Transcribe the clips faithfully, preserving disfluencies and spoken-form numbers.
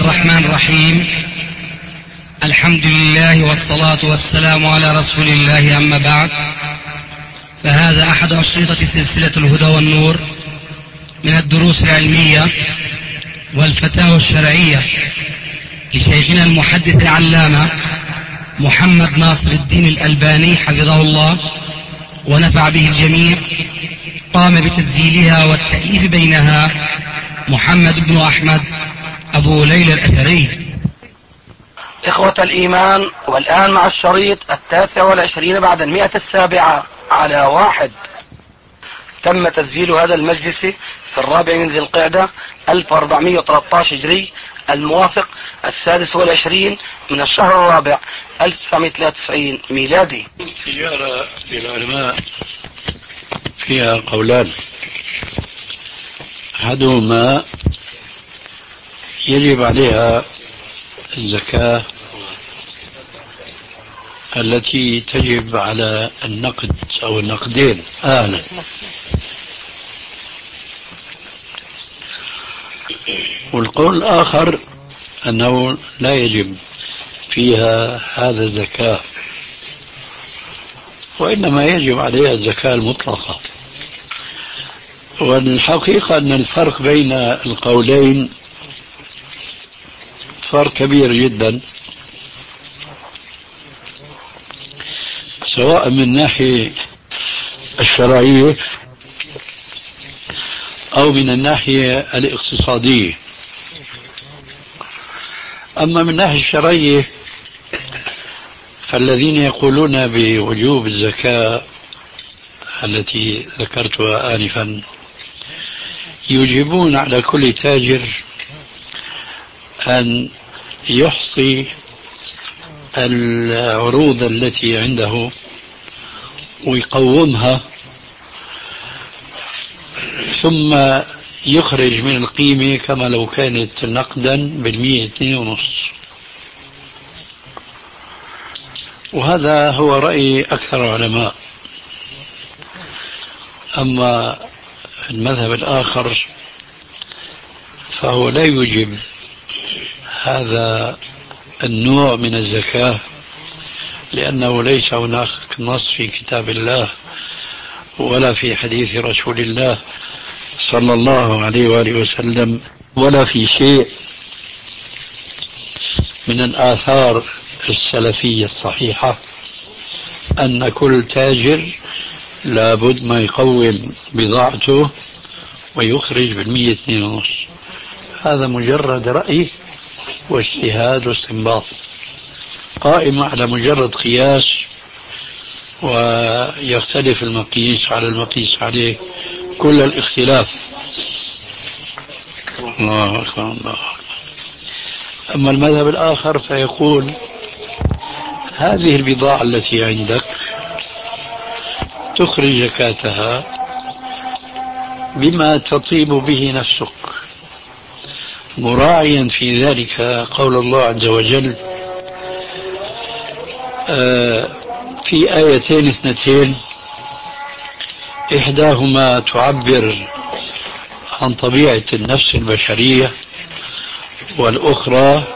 الرحمن الرحيم. الحمد لله والصلاة والسلام على رسول الله، أما بعد، فهذا أحد أشرطة سلسلة الهدى والنور من الدروس العلمية والفتاوى الشرعية لشيخنا المحدث العلامة محمد ناصر الدين الألباني حفظه الله ونفع به الجميع. قام بتسجيلها والتأليف بينها محمد بن أحمد أبو ليلى الأثري. إخوة الإيمان، والآن مع الشريط التاسع والعشرين بعد المئة السابعة على واحد. تم تسجيل هذا المجلس في الرابع من ذي القعدة ألف وأربعمئة وثلاثة عشر هجري، الموافق السادس والعشرين من الشهر الرابع ألف وتسعمئة وثلاثة وتسعين ميلادي. سيارة للعلماء فيها قولان، أحدهما يجب عليها الزكاة التي تجب على النقد أو النقدين أهلا، والقول الآخر أنه لا يجب فيها هذا الزكاة، وإنما يجب عليها الزكاة المطلقة. والحقيقة أن الفرق بين القولين فرق كبير جدا، سواء من الناحية الشرعية أو من الناحية الاقتصادية. أما من الناحية الشرعية فالذين يقولون بوجوب الزكاة التي ذكرتها آنفا يجبون على كل تاجر أن يحصي العروض التي عنده ويقومها، ثم يخرج من القيمة كما لو كانت نقدا بالمية اثنين ونص. وهذا هو رأي أكثر العلماء. أما المذهب الآخر فهو لا يوجب هذا النوع من الزكاة، لأنه ليس هناك نص في كتاب الله ولا في حديث رسول الله صلى الله عليه وآله وسلم ولا في شيء من الآثار السلفية الصحيحة أن كل تاجر لابد ما يقوم بضاعته ويخرج بالمية اثنين ونص. هذا مجرد رأي واجتهاد واستنباط قائم على مجرد قياس، ويختلف المقيس على المقيس عليه كل الاختلاف. الله أكبر الله أكبر. أما المذهب الآخر فيقول هذه البضاعة التي عندك تخرج زكاتها بما تطيب به نفسك، مراعيا في ذلك قول الله عز وجل في آيتين اثنتين، إحداهما تعبر عن طبيعة النفس البشرية، والأخرى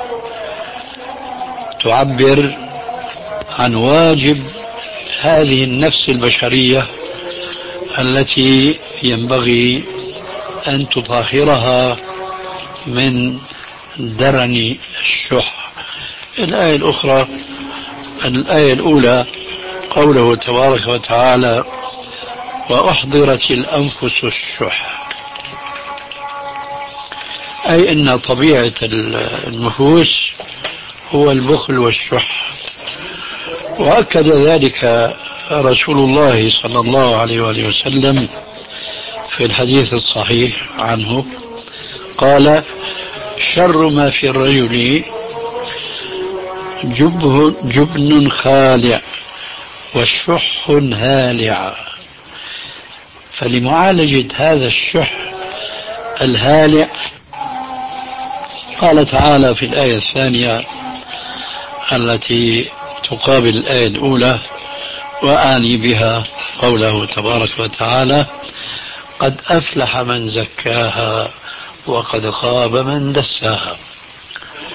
تعبر عن واجب هذه النفس البشرية التي ينبغي أن تطهرها من درن الشح. الآية الأخرى الآية الأولى قوله تبارك وتعالى وأحضرت الأنفس الشح، أي أن طبيعة النفوس هو البخل والشح. وأكد ذلك رسول الله صلى الله عليه وآله وسلم في الحديث الصحيح عنه، قال شر ما في الرجل جبه جبن خالع والشح هالع. فلمعالجة هذا الشح الهالع قال تعالى في الآية الثانية التي تقابل الآية الأولى، وآني بها قوله تبارك وتعالى قد أفلح من زكاها وقد خاب من دساها.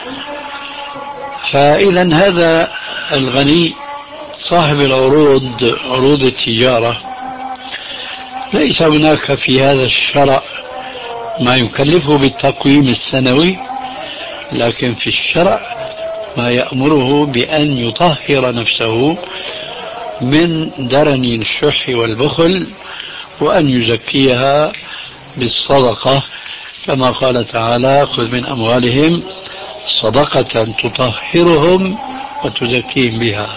فإذا هذا الغني صاحب العروض، عروض التجارة، ليس هناك في هذا الشرع ما يكلفه بالتقويم السنوي، لكن في الشرع ما يأمره بأن يطهر نفسه من درن الشح والبخل، وأن يزكيها بالصدقة، كما قال تعالى: خذ من أموالهم صدقة تطهرهم وتزكيهم بها.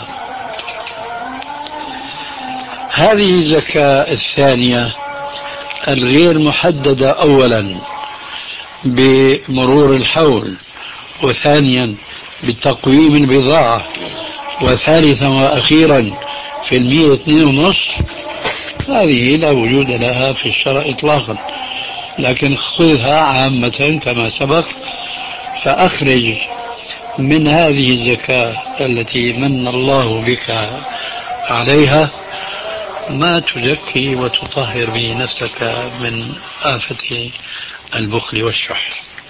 هذه الزكاة الثانية الغير محددة، أولا بمرور الحول، وثانيا بتقويم البضاعة، وثالثا وأخيرا في المية اثنين ونص، هذه لا وجود لها في الشرع إطلاقا، لكن خذها عامة كما سبق، فأخرج من هذه الزكاة التي من الله بك عليها ما تزكي وتطهر به نفسك من آفة البخل والشح.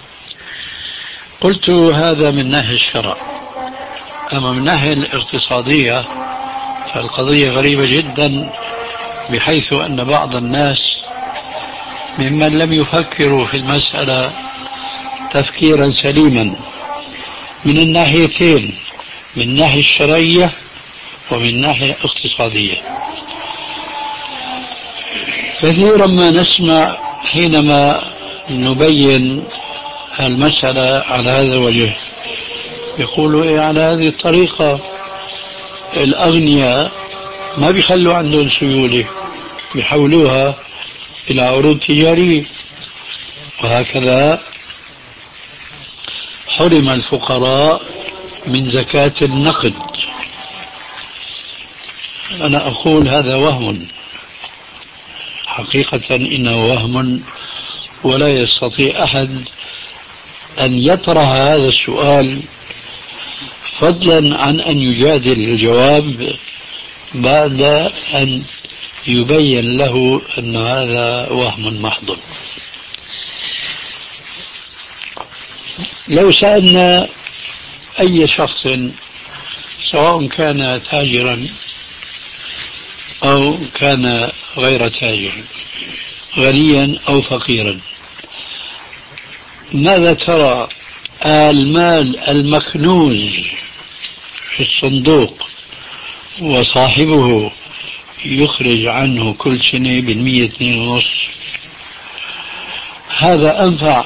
قلت هذا من ناحية الشرع. أما من الناحية الاقتصادية فالقضية غريبة جدا، بحيث أن بعض الناس ممن لم يفكروا في المسألة تفكيرا سليما من الناحيتين، من الناحية الشرعية ومن الناحية الاقتصادية. كثيرا ما نسمع حينما نبين المسألة على هذا الوجه يقولوا إيه على هذه الطريقة الأغنياء ما بيخلوا عندهم سيولة، بيحولوها إلى عروض تجارية، وهكذا حرم الفقراء من زكاة النقد. أنا أقول هذا وهم، حقيقة إنه وهم، ولا يستطيع أحد أن يطرح هذا السؤال فضلا عن أن يجادل الجواب بعد أن يبين له أن هذا وهم محض. لو سألنا أي شخص سواء كان تاجرا أو كان غير تاجر، غنيا أو فقيرا، ماذا ترى المال المكنوز في الصندوق وصاحبه يخرج عنه كل سنة بالمية اثنين ونص، هذا أنفع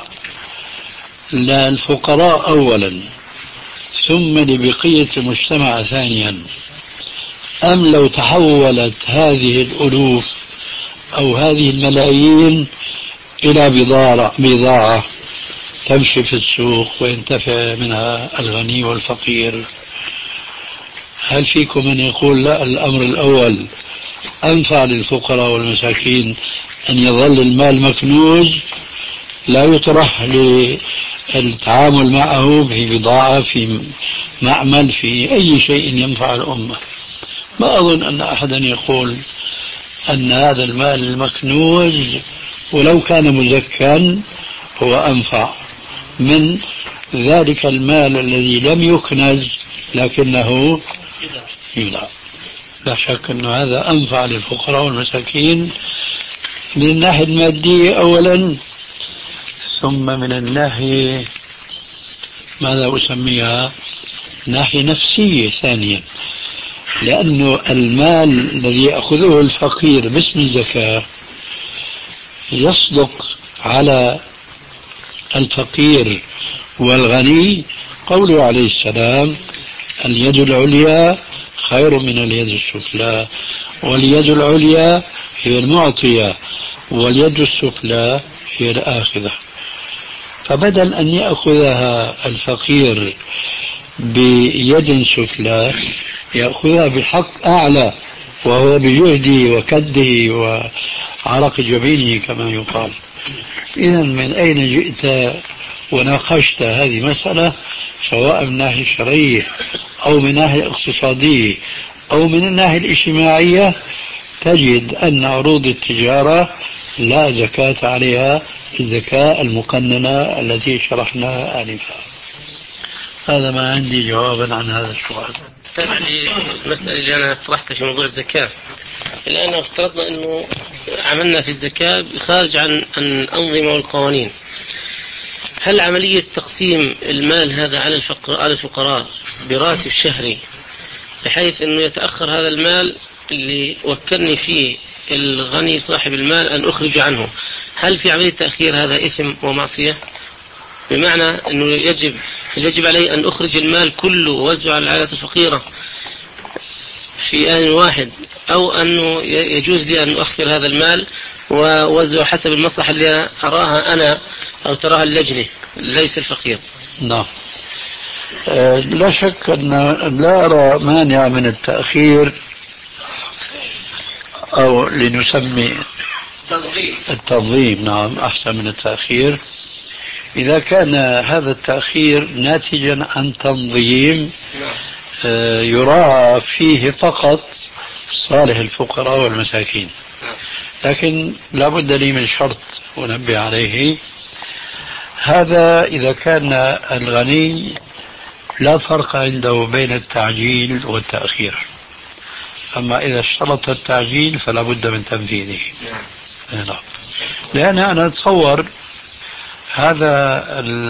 للفقراء أولا ثم لبقية المجتمع ثانيا، أم لو تحولت هذه الألوف أو هذه الملايين إلى بضاعة, بضاعة تمشي في السوق وينتفع منها الغني والفقير؟ هل فيكم من يقول لا، الأمر الأول أنفع للفقراء والمساكين، أن يظل المال مكنوز لا يطرح للتعامل معه في بضاعة، في معمل، في أي شيء ينفع الأمة؟ ما أظن أن أحدا يقول أن هذا المال المكنوز ولو كان مزكا هو أنفع من ذلك المال الذي لم يكنز لكنه يودع. لا شك أن هذا أنفع للفقراء والمساكين من الناحية المادية أولا، ثم من الناحية ماذا أسميها، ناحية نفسية ثانيا، لأن المال الذي يأخذه الفقير باسم الزكاة يصدق على الفقير والغني قوله عليه السلام: اليد العليا خير من اليد السفلى، واليد العليا هي المعطية واليد السفلى هي الآخذة. فبدل أن يأخذها الفقير بيد سفلى يأخذها بحق أعلى، وهو بجهده وكده وعرق جبينه كما يقال. إذا من أين جئت وناقشت هذه مسألة، سواء من الناحية الشرعية أو من الناحية الاقتصادية أو من الناحية الاجتماعية، تجد أن عروض التجارة لا زكاة عليها الزكاة المقننة التي شرحناها آنفا. هذا ما عندي جوابا عن هذا السؤال. في المسألة اللي أنا طرحتها في موضوع الزكاة، الآن افترضنا أنه عملنا في الزكاة خارج عن الأنظمة والقوانين، هل عملية تقسيم المال هذا على على الفقراء براتب شهري بحيث أنه يتأخر هذا المال اللي وكلني فيه الغني صاحب المال أن أخرج عنه، هل في عملية تأخير هذا إثم ومعصية؟ بمعنى أنه يجب يجب علي أن أخرج المال كله ووزعه على العائلة الفقيرة في آن واحد، أو أنه يجوز لي أن أخر هذا المال ووزعه حسب المصلحة اللي أراها أنا أو تراها اللجنة ليس الفقير. نعم. أه لا شك أن لا أرى مانع من التأخير، أو لنسمي التنظيم، نعم أحسن من التأخير، إذا كان هذا التأخير ناتجا عن تنظيم أه يراعى فيه فقط صالح الفقراء والمساكين. لكن لا بد لي من شرط أنبه عليه، هذا إذا كان الغني لا فرق عنده بين التعجيل والتأخير، أما إذا اشترط التعجيل فلا بد من تنفيذه. نعم. لأن أنا أتصور هذا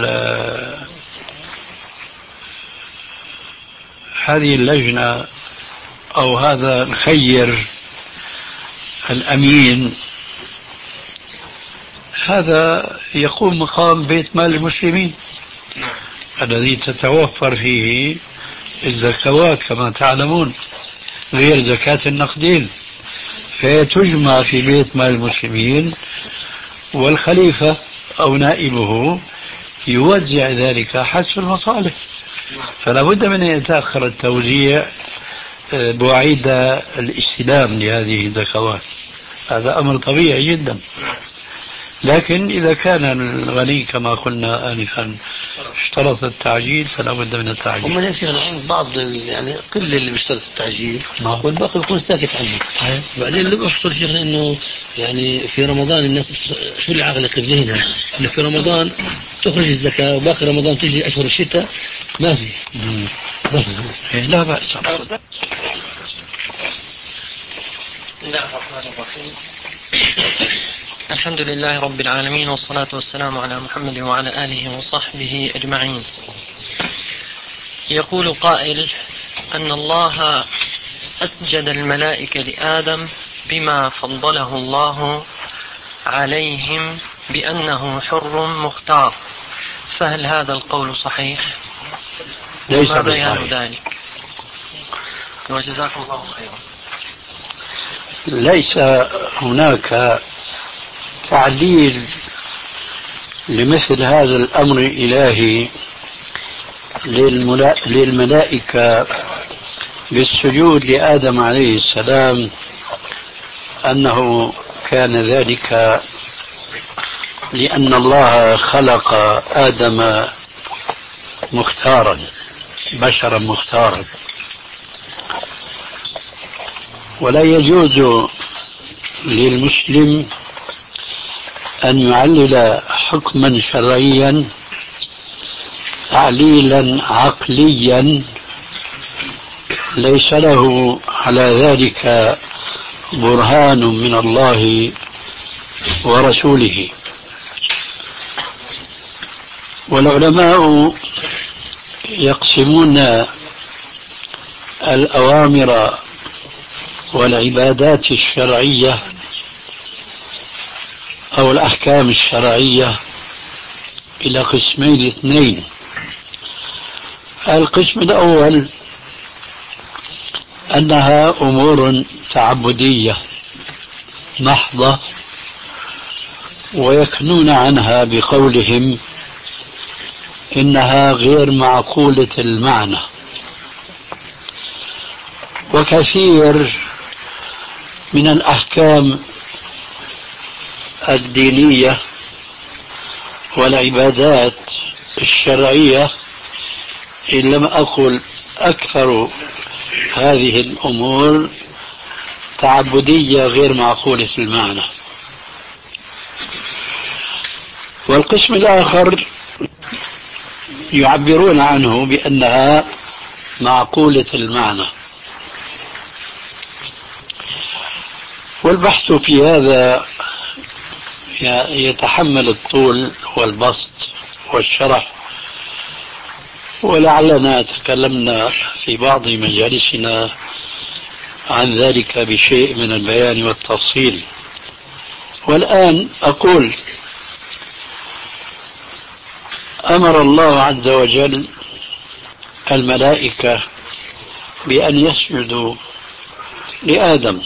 هذه اللجنة أو هذا الخير الأمين هذا يقوم مقام بيت مال المسلمين الذي تتوفر فيه الزكوات كما تعلمون غير زكاة النقدين، فيتجمع في بيت مال المسلمين، والخليفة أو نائبه يوزع ذلك حسب المصالح، فلا بد من أن يتأخر التوزيع بوعيد الاستلام لهذه الزكوات، هذا أمر طبيعي جدا. لكن إذا كان الغني كما قلنا آنفا اشترط التعجيل فلا بد من التعجيل. هم يا شيخ عند بعض يعني كل اللي بيشترط التعجيل والباقي بيكون ساكت عنه. بعدين اللي بيحصل شيخ انه يعني في رمضان الناس شو اللي عقلك في ذهنها انه في رمضان تخرج الزكاة وباقي رمضان تجي اشهر الشتاء ما في. لا بأس. بسم الله الرحمن الرحيم. الحمد لله رب العالمين، والصلاة والسلام على محمد وعلى آله وصحبه أجمعين. يقول قائل أن الله أسجد الملائكة لآدم بما فضله الله عليهم بأنه حر مختار، فهل هذا القول صحيح؟ ليس ما بيان ذلك؟ وجزاكم الله خيرا. ليس هناك تعليل لمثل هذا الأمر الإلهي للملائكة بالسجود لآدم عليه السلام أنه كان ذلك لأن الله خلق آدم مختارا، بشرا مختارا، ولا يجوز للمسلم أن يعلل حكما شرعيا تعليلا عقليا ليس له على ذلك برهان من الله ورسوله. والعلماء يقسمون الأوامر والعبادات الشرعية أو الأحكام الشرعية إلى قسمين اثنين. القسم الأول أنها أمور تعبدية محضة، ويكنون عنها بقولهم إنها غير معقولة المعنى. وكثير من الأحكام الدينية والعبادات الشرعية إن لم أقل أكثر هذه الأمور تعبدية غير معقولة المعنى. والقسم الآخر يعبرون عنه بأنها معقولة المعنى. والبحث في هذا يتحمل الطول والبسط والشرح، ولعلنا تكلمنا في بعض مجالسنا عن ذلك بشيء من البيان والتفصيل. والآن أقول: أمر الله عز وجل الملائكة بأن يسجدوا لآدم.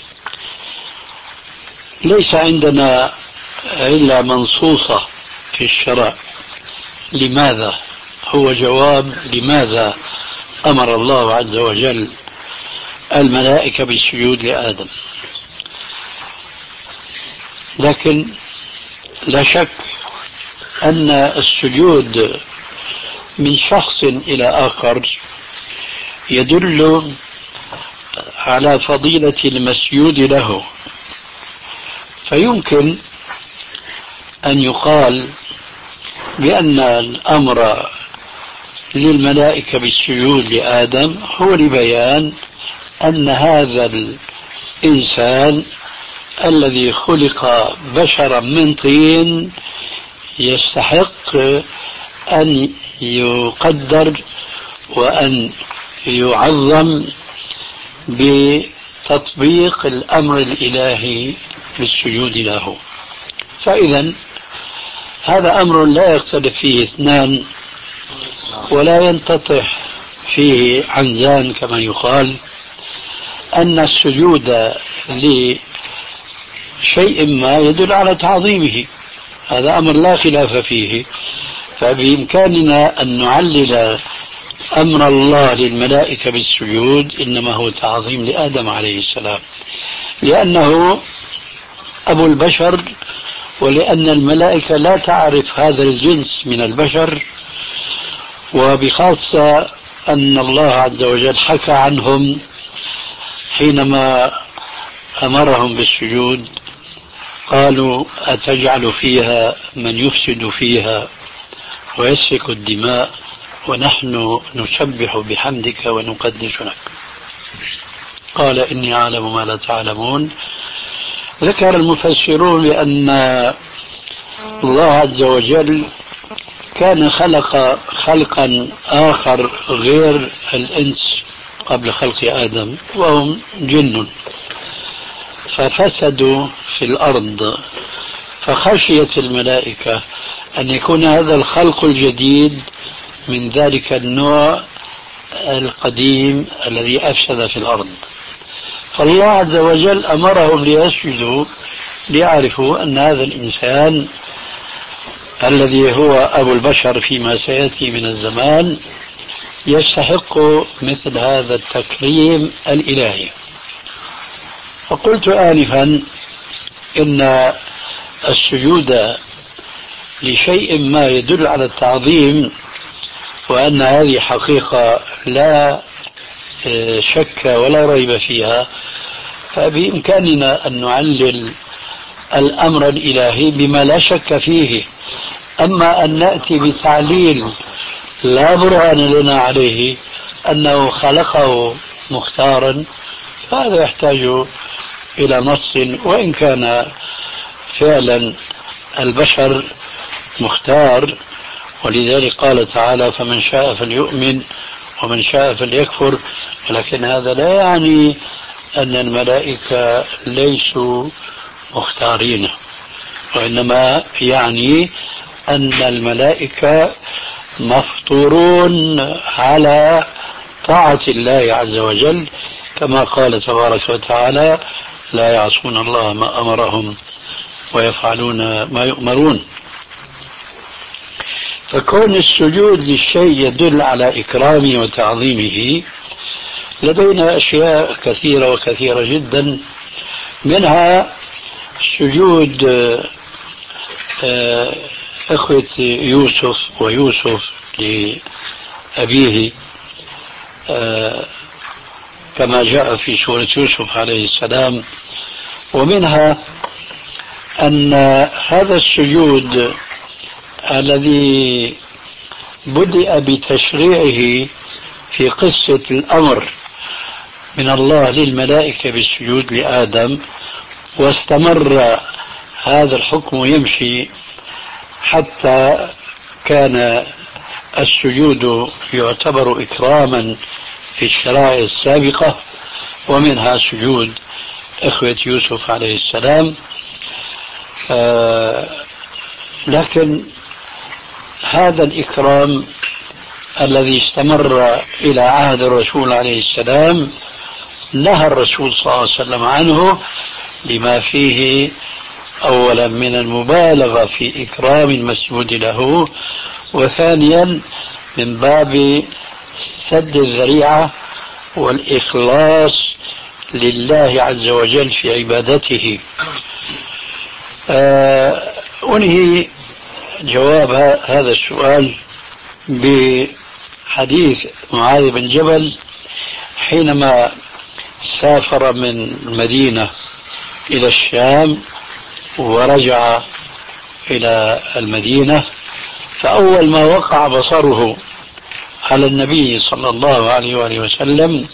ليس عندنا إلا منصوصة في الشرع. لماذا؟ هو جواب لماذا أمر الله عز وجل الملائكة بالسجود لآدم. لكن لا شك أن السجود من شخص إلى آخر يدل على فضيلة المسجود له، فيمكن أن يقال بأن الأمر للملائكة بالسجود لآدم هو لبيان أن هذا الإنسان الذي خلق بشرا من طين يستحق أن يقدر وأن يعظم بتطبيق الأمر الإلهي بالسجود له. فإذا هذا أمر لا يختلف فيه اثنان ولا ينتطح فيه عنزان كما يقال، أن السجود لشيء ما يدل على تعظيمه. هذا أمر لا خلاف فيه. فبإمكاننا أن نعلل أمر الله للملائكة بالسجود إنما هو تعظيم لآدم عليه السلام، لأنه أبو البشر، ولأن الملائكة لا تعرف هذا الجنس من البشر، وبخاصة أن الله عز وجل حكى عنهم حينما أمرهم بالسجود. قالوا: أتجعل فيها من يفسد فيها ويسفك الدماء ونحن نسبح بحمدك ونقدس لك. قال: إني أعلم ما لا تعلمون. ذكر المفسرون بأن الله عز وجل كان خلق خلقا آخر غير الإنس قبل خلق آدم، وهم جن، ففسدوا في الأرض، فخشيت الملائكة أن يكون هذا الخلق الجديد من ذلك النوع القديم الذي أفسد في الأرض. فالله عز وجل أمرهم ليسجدوا ليعرفوا أن هذا الإنسان الذي هو أبو البشر فيما سيأتي من الزمان يستحق مثل هذا التكريم الإلهي. فقلت آنفا إن السجود لشيء ما يدل على التعظيم، وأن هذه حقيقة لا شك ولا ريب فيها. فبإمكاننا أن نعلل الأمر الإلهي بما لا شك فيه. أما أن نأتي بتعليل لا برهان لنا عليه أنه خلقه مختارا، فهذا يحتاج إلى نص، وإن كان فعلا البشر مختار. ولذلك قال تعالى: فمن شاء فليؤمن ومن شاء فليكفر. ولكن هذا لا يعني أن الملائكة ليسوا مختارين، وإنما يعني أن الملائكة مفطورون على طاعة الله عز وجل، كما قال تبارك وتعالى: لا يعصون الله ما أمرهم ويفعلون ما يؤمرون. فكون السجود للشيء يدل على إكرامه وتعظيمه. لدينا أشياء كثيرة وكثيرة جدا، منها سجود إخوة يوسف ويوسف لأبيه كما جاء في سورة يوسف عليه السلام. ومنها أن هذا السجود الذي بدأ بتشريعه في قصة الأمر من الله للملائكة بالسجود لآدم، واستمر هذا الحكم يمشي حتى كان السجود يعتبر إكراما في الشرائع السابقة، ومنها سجود إخوة يوسف عليه السلام. آه لكن هذا الإكرام الذي استمر إلى عهد الرسول عليه السلام نهى الرسول صلى الله عليه وسلم عنه، لما فيه أولا من المبالغة في إكرام المسجود له، وثانيا من باب سد الذريعة والإخلاص لله عز وجل في عبادته. آه أنهي جواب هذا السؤال بحديث معاذ بن جبل حينما سافر من المدينة إلى الشام ورجع إلى المدينة، فأول ما وقع بصره على النبي صلى الله عليه وآله وسلم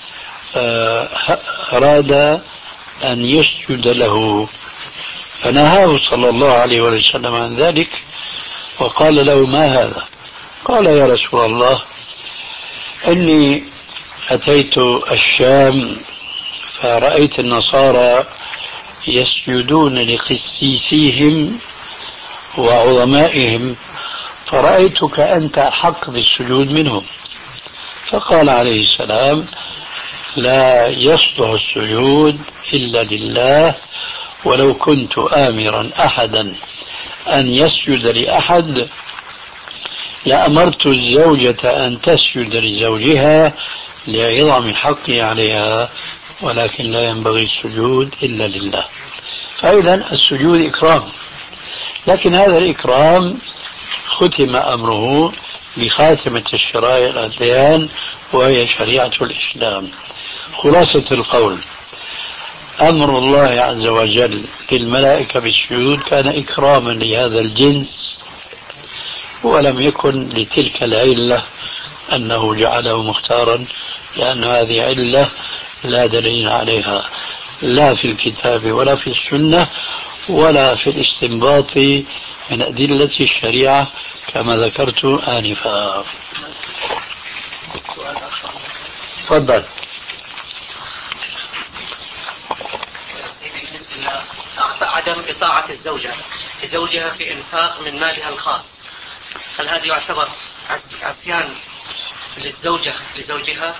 أراد أن يسجد له، فنهاه صلى الله عليه وسلم عن ذلك وقال له: ما هذا؟ قال: يا رسول الله، إني أتيت الشام فرأيت النصارى يسجدون لقسيسيهم وعظمائهم، فرأيتك أنت أحق بالسجود منهم. فقال عليه السلام: لا يصلح السجود إلا لله، ولو كنت آمرا أحدا أن يسجد لأحد لأمرت الزوجة أن تسجد لزوجها لعظم حقي عليها، ولكن لا ينبغي السجود إلا لله. فإذا السجود إكرام، لكن هذا الإكرام ختم أمره بخاتمة الشرائع الأديان وهي شريعة الإسلام. خلاصة القول: أمر الله عز وجل للملائكة بالسجود كان إكراما لهذا الجنس، ولم يكن لتلك العلة أنه جعله مختارا، لأن هذه علة لا دليل عليها لا في الكتاب ولا في السنة ولا في الاستنباط من أدلة الشريعة كما ذكرت آنفا. تفضل. عدم إطاعة الزوجة لزوجها في إنفاق من مالها الخاص، هل هذا يعتبر عصيان للزوجة لزوجها؟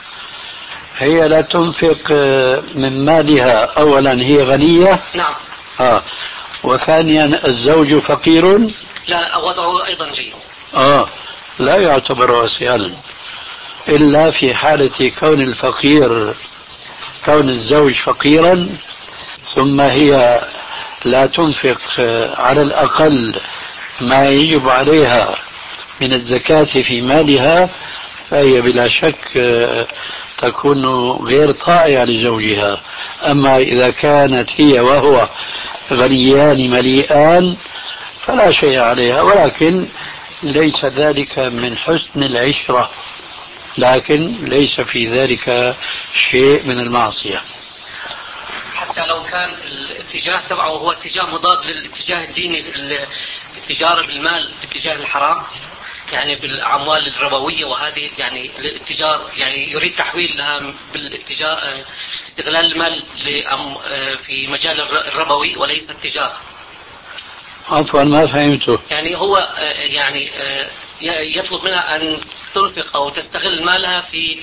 هي لا تنفق من مالها، أولا هي غنية. نعم. آه. وثانيا الزوج فقير. لا، وضعه أيضا جيد. آه لا يعتبر عصيانا إلا في حالة كون الفقير كون الزوج فقيرا، ثم هي لا تنفق على الأقل ما يجب عليها من الزكاة في مالها، فهي بلا شك تكون غير طائعة لزوجها. أما إذا كانت هي وهو غنيان مليئان فلا شيء عليها، ولكن ليس ذلك من حسن العشرة، لكن ليس في ذلك شيء من المعصية. حتى لو كان الاتجاه تبعه هو اتجاه مضاد للاتجاه الديني في التجارة بالمال باتجاه الحرام، يعني بالأموال الربوية، وهذه يعني الاتجار يعني يريد تحويلها بالاتجاه استغلال المال في مجال الربوي وليس التجارة. عفوا ما فهمته. يعني هو يعني يطلب منها أن تنفق أو تستغل مالها في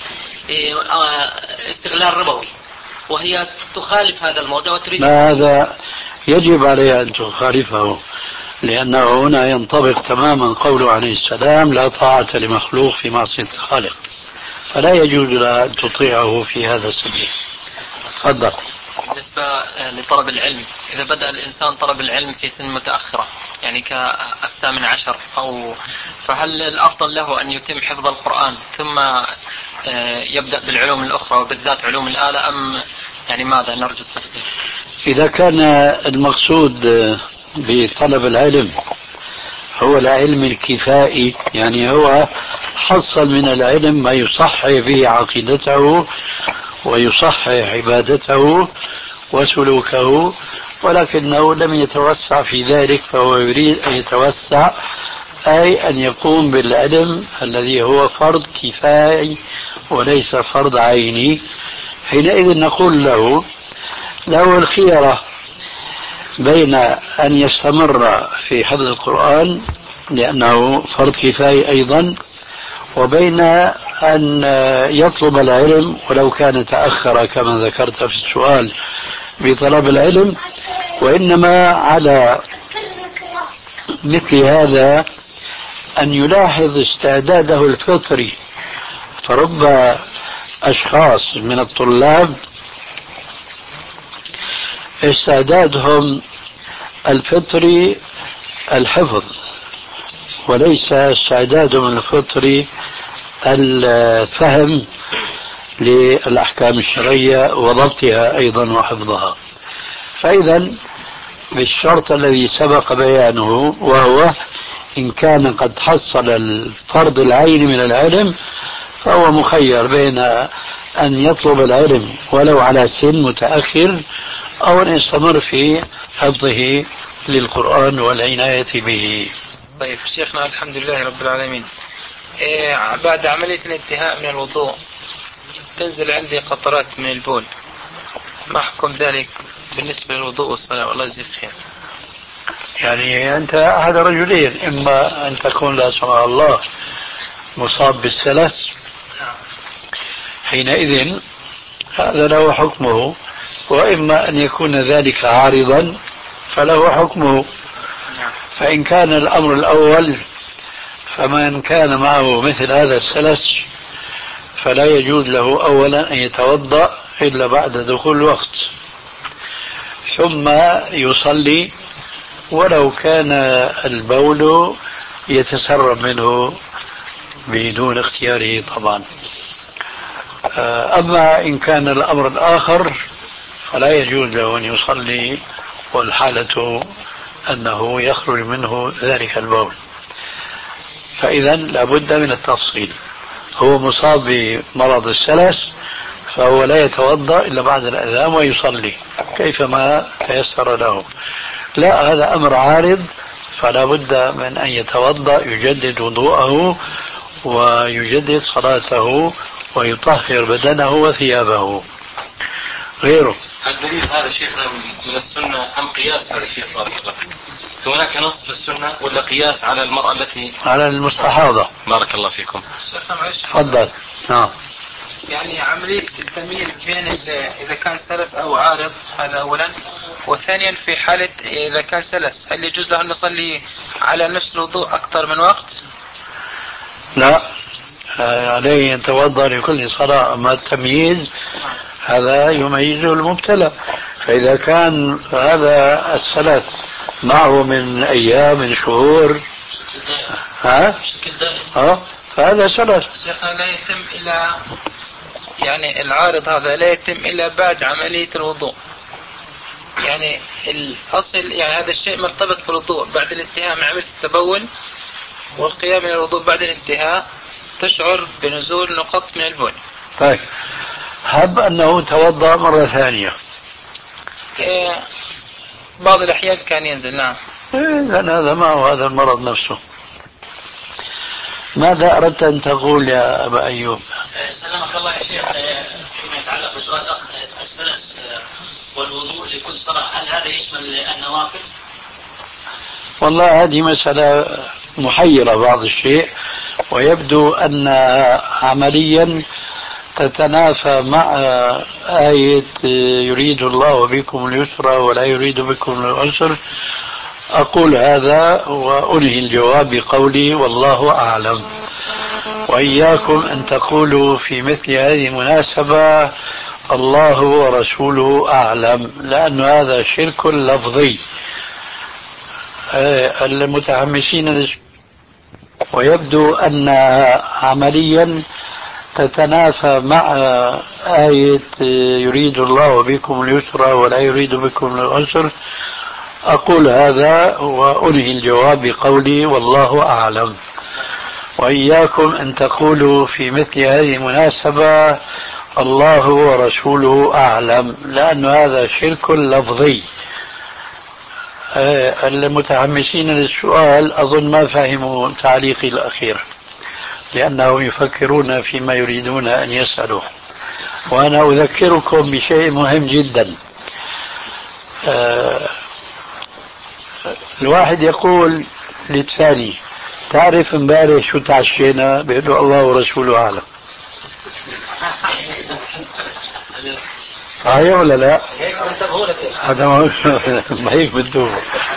استغلال ربوي، وهي تخالف هذا الموضوع وتريد. لا، هذا يجب عليها أن تخالفه، لأنه هنا ينطبق تماما قوله عليه السلام: لا طاعة لمخلوق في معصية الخالق، فلا يجوز لها أن تطيعه في هذا السبيل. تفضل. بالنسبة لطلب العلم، إذا بدأ الإنسان طلب العلم في سن متأخرة يعني كالثامن عشر أو فهل الأفضل له أن يتم حفظ القرآن ثم يبدأ بالعلوم الأخرى وبالذات علوم الآلة، أم يعني ماذا؟ نرجو التفسير. إذا كان المقصود بطلب العلم هو العلم الكفائي، يعني هو حصل من العلم ما يصحح به عقيدته ويصحح عبادته وسلوكه، ولكنه لم يتوسع في ذلك، فهو يريد أن يتوسع، أي أن يقوم بالعلم الذي هو فرض كفاية وليس فرض عيني. حينئذ نقول له له الخيرة بين أن يستمر في حفظ القرآن لأنه فرض كفاية أيضا، وبين أن يطلب العلم ولو كان تأخر كما ذكرت في السؤال بطلب العلم. وإنما على مثل هذا أن يلاحظ استعداده الفطري، فرب أشخاص من الطلاب استعدادهم الفطري الحفظ وليس استعدادهم الفطري الفهم للأحكام الشرعية وضبطها أيضا وحفظها. فإذا بالشرط الذي سبق بيانه، وهو إن كان قد حصل الفرض العين من العلم، فهو مخير بين أن يطلب العلم ولو على سن متأخر أو أن يستمر في حفظه للقرآن والعناية به. طيب شيخنا، الحمد لله رب العالمين. إيه بعد عملية الانتهاء من الوضوء تنزل عندي قطرات من البول، ما حكم ذلك بالنسبة للوضوء والصلاة؟ والله يجزيك خير. يعني أنت أحد رجلين، إما أن تكون لا سمح الله مصاب بالسلس، حينئذ هذا له حكمه، وإما أن يكون ذلك عارضا فله حكمه. فإن كان الأمر الأول، فمن كان معه مثل هذا السلس فلا يجوز له أولا أن يتوضأ إلا بعد دخول الوقت، ثم يصلي ولو كان البول يتسرب منه بدون اختياره طبعا. أما إن كان الأمر الآخر فلا يجوز له أن يصلي والحالة أنه يخرج منه ذلك البول. فإذا لابد من التفصيل. هو مصاب بمرض السلس فهو لا يتوضأ إلا بعد الأذان ويصلي كيفما تيسر له. لا، هذا أمر عارض، فلا بد من أن يتوضأ، يجدد وضوءه ويجدد صلاته ويطهر بدنه وثيابه. غيره الدليل هذا شيخنا من السنة أم قياس هذا الشيخ بارك الله فيك؟ هناك نص في السنة ولا قياس على المرأة التي على المستحاضة؟ بارك الله فيكم. تفضل. نعم. يعني عملية التمييز بين إذا كان سلس أو عارض، هذا أولا. وثانيا في حالة إذا كان سلس، هل يجوز له أن نصلي على نفس الوضوء أكثر من وقت؟ لا، عليه أن يتوضأ لكل صلاة. أما التمييز هذا يميزه المبتلى، فإذا كان هذا السلس معه من أيام من شهور ها ها فهذا سلس. شيخنا لا يتم إلا يعني العارض هذا لا يتم إلا بعد عملية الوضوء، يعني الأصل يعني هذا الشيء مرتبط بالوضوء. بعد الانتهاء من عملية التبول والقيام من الوضوء بعد الانتهاء تشعر بنزول نقط من البول. طيب، هب أنه توضأ مرة ثانية، إيه بعض الأحيان كان ينزل. نعم. إذن هذا معه هذا المرض نفسه. ماذا أردت أن تقول يا أبا أيوب؟ سلامك الله يا شيخ، فيما يتعلق بسؤال الأخ السلس والوضوء لكل صلاة، هل هذا يشمل النوافل؟ والله هذه مسألة محيرة بعض الشيء، ويبدو أن عمليا تتنافى مع آية يريد الله بكم اليسر ولا يريد بكم العسر. أقول هذا وأنهي الجواب بقولي والله أعلم، وإياكم أن تقولوا في مثل هذه المناسبة الله ورسوله أعلم، لأن هذا شرك لفظي. المتحمسين، ويبدو أن عمليا تتنافى مع آية يريد الله بكم اليسر ولا يريد بكم العسر. أقول هذا وأنهي الجواب بقولي والله أعلم. وإياكم أن تقولوا في مثل هذه المناسبة الله ورسوله أعلم، لأن هذا شرك لفظي. المتحمسين للسؤال أظن ما فهموا تعليقي الأخير، لأنهم يفكرون فيما يريدون أن يسألوا. وأنا أذكركم بشيء مهم جدا. الواحد يقول للثاني تعرف امبارح شو تعشينا؟ بيقول له الله ورسوله أعلم. صحيح ولا لا؟ هذا ما هيك بده.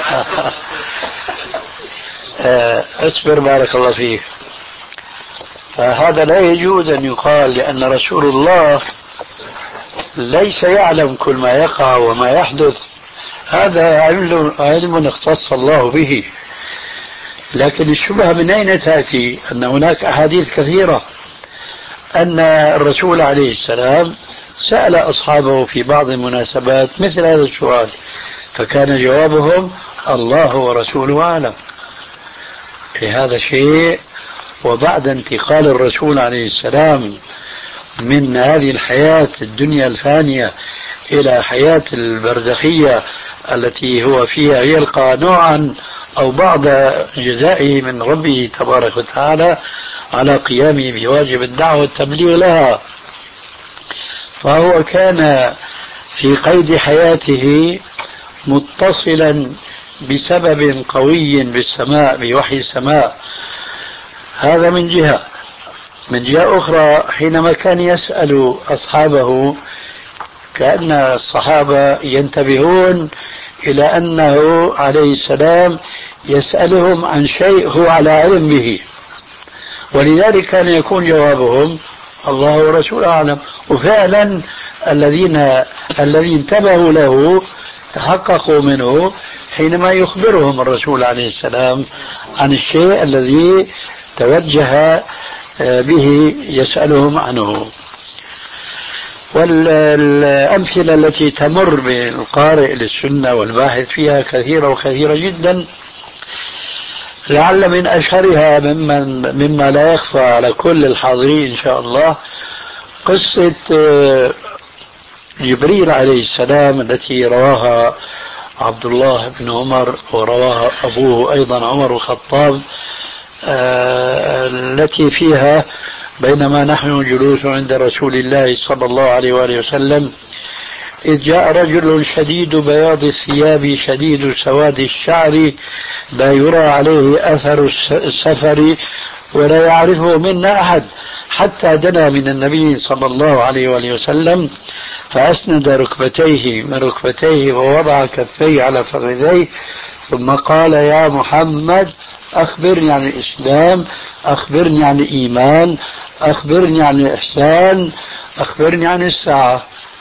اصبر بارك الله فيك. فهذا لا يجوز أن يقال، لأن رسول الله ليس يعلم كل ما يقع وما يحدث، هذا علم اختص الله به. لكن الشبهة من أين تأتي؟ أن هناك أحاديث كثيرة أن الرسول عليه السلام سأل أصحابه في بعض المناسبات مثل هذا السؤال، فكان جوابهم الله ورسوله أعلم. هذا شيء. وبعد انتقال الرسول عليه السلام من هذه الحياة الدنيا الفانية إلى حياة البرزخية التي هو فيها يلقى نوعا أو بعض جزائه من ربه تبارك وتعالى على قيامه بواجب الدعوة والتبليغ لها. فهو كان في قيد حياته متصلا بسبب قوي بالسماء، بوحي السماء. هذا من جهة. من جهة أخرى حينما كان يسأل أصحابه كأن الصحابة ينتبهون إلى أنه عليه السلام يسألهم عن شيء هو على علم به، ولذلك كان يكون جوابهم الله ورسوله أعلم. وفعلا الذين الذين انتبهوا له تحققوا منه حينما يخبرهم الرسول عليه السلام عن الشيء الذي توجه به يسألهم عنه. والأمثلة التي تمر بالقارئ للسنة والباحث فيها كثيرة وكثيرة جدا. لعل من أشهرها ممن مما لا يخفى على كل الحاضرين إن شاء الله قصة جبريل عليه السلام التي رواها عبد الله بن عمر ورواها أبوه أيضا عمر الخطاب، التي فيها بينما نحن جلوس عند رسول الله صلى الله عليه وآله وسلم إذ جاء رجل شديد بياض الثياب شديد سواد الشعر لا يرى عليه أثر السفر ولا يعرفه منا أحد، حتى دنا من النبي صلى الله عليه وآله وسلم فأسند ركبتيه من ركبتيه ووضع كفيه على فخذيه ثم قال يا محمد أخبرني عن الإسلام، أخبرني عن الإيمان، أخبرني عن الإحسان، أخبرني عن الساعة،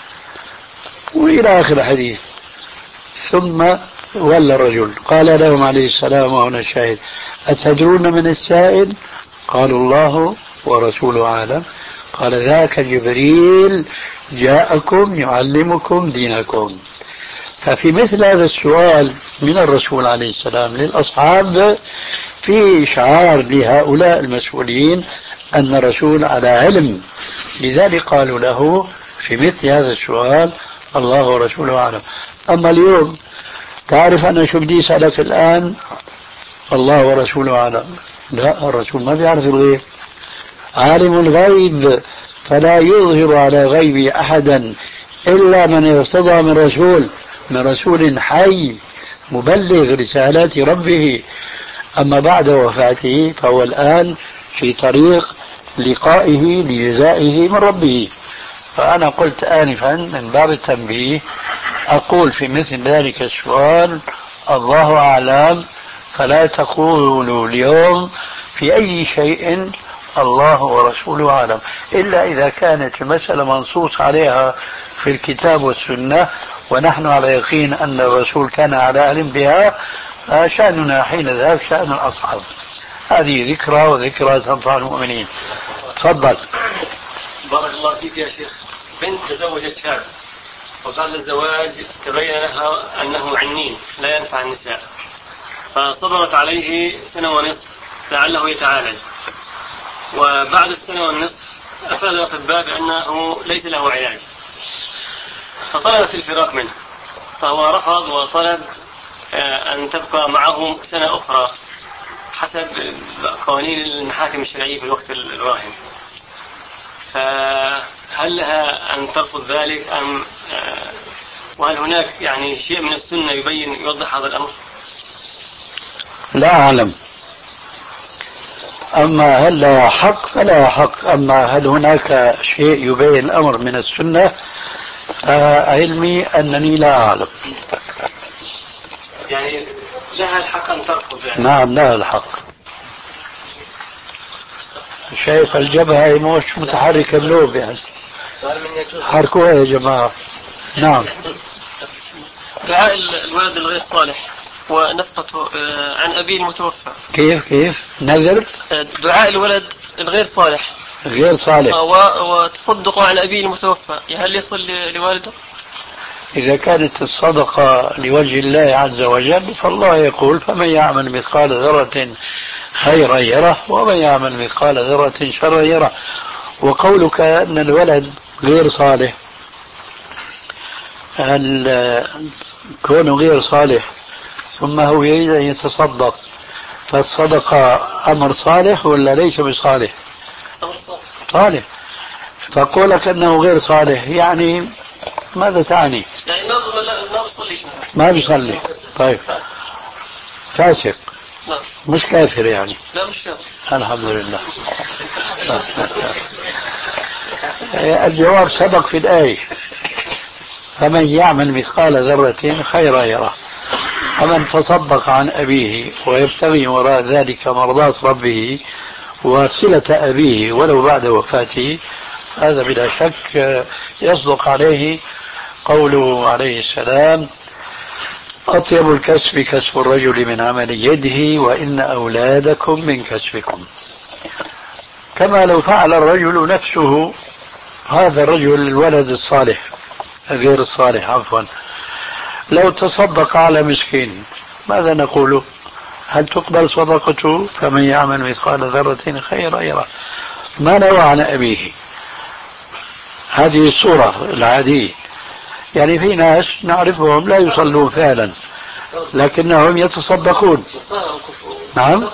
وإلى آخر الحديث. ثم ولى الرجل قال لهم عليه السلام وهنا الشاهد أتدرون من السائل؟ قالوا الله ورسوله أعلم. قال ذاك جبريل جاءكم يعلمكم دينكم. ففي مثل هذا السؤال من الرسول عليه السلام للأصحاب في إشعار لهؤلاء المسؤولين أن الرسول على علم، لذلك قالوا له في مثل هذا السؤال الله ورسوله أعلم. أما اليوم تعرف أنا شو بدي أسألك الآن؟ الله ورسوله أعلم. لا، الرسول ما بيعرف الغيب، عالم الغيب فلا يظهر على غيب أحدا إلا من ارتضى من رسول من رسول حي مبلغ رسالات ربه. أما بعد وفاته فهو الآن في طريق لقائه لجزائه من ربه. فأنا قلت آنفا من باب التنبيه أقول في مثل ذلك السؤال الله أعلم، فلا تقولوا اليوم في أي شيء الله ورسوله أعلم، إلا إذا كانت المسألة منصوص عليها في الكتاب والسنة ونحن على يقين أن الرسول كان على علم بها، فشأننا حين ذاك شأن الأصحاب. هذه ذكرى وذكرى تنفع المؤمنين. تفضل. بارك الله فيك يا شيخ. بنت تزوجت شاب وبعد الزواج تبين لها أنه عنين لا ينفع النساء، فصبرت عليه سنة ونصف لعله يتعالج، وبعد السنة والنصف أفاد الأطباء بأنه ليس له علاج، فطلبت الفراق منه، فهو رفض وطلب أن تبقى معه سنة أخرى حسب قوانين المحاكم الشرعية في الوقت الراهن. فهل لها أن ترفض ذلك أم وهل هناك يعني شيء من السنة يبين يوضح هذا الأمر؟ لا أعلم. أما هل لها حق فلا حق، أما هل هناك شيء يبين الأمر من السنة علمي أنني لا أعلم. يعني لها الحق أن ترفض يعني. نعم لها الحق. شايف الجبهة مش متحركة اللوب يعني، حركوها يا جماعة. نعم. دعاء الولد الغير صالح ونفقته عن أبيه المتوفى. كيف كيف نذر؟ دعاء الولد الغير صالح غير صالح وتصدقوا عن أبيه المتوفى، هل يصل لوالده؟ إذا كانت الصدقة لوجه الله عز وجل فالله يقول فمن يعمل مثقال ذرة خيرا يره ومن يعمل مثقال ذرة شرا يره. وقولك أن الولد غير صالح، كونه غير صالح ثم هو يريد أن يتصدق، فالصدقة أمر صالح ولا ليس بصالح؟ أمر صالح. صالح. فقولك أنه غير صالح يعني ماذا تعني؟ يعني ما بيصلي. ما بيصلي. طيب فاسق. لا. مش كافر يعني. لا مش كافر. الحمد لله. الجواب سبق في الآية فمن يعمل مثقال ذرة خيرا يره ومن تصدق عن أبيه ويبتغي وراء ذلك مرضات ربه وصلة أبيه ولو بعد وفاته هذا بلا شك يصدق عليه قوله عليه السلام أطيب الكسب كسب الرجل من عمل يده وإن أولادكم من كسبكم. كما لو فعل الرجل نفسه، هذا الرجل الولد الصالح غير الصالح عفوا لو تصدق على مسكين ماذا نقول؟ هل تقبل صدقته؟ كمن يعمل مثقال ذرة خيرا يره. ما نوى عن أبيه، هذه الصورة العادية. يعني في ناس نعرفهم لا يصلون فعلا لكنهم يتصدقون. نعم.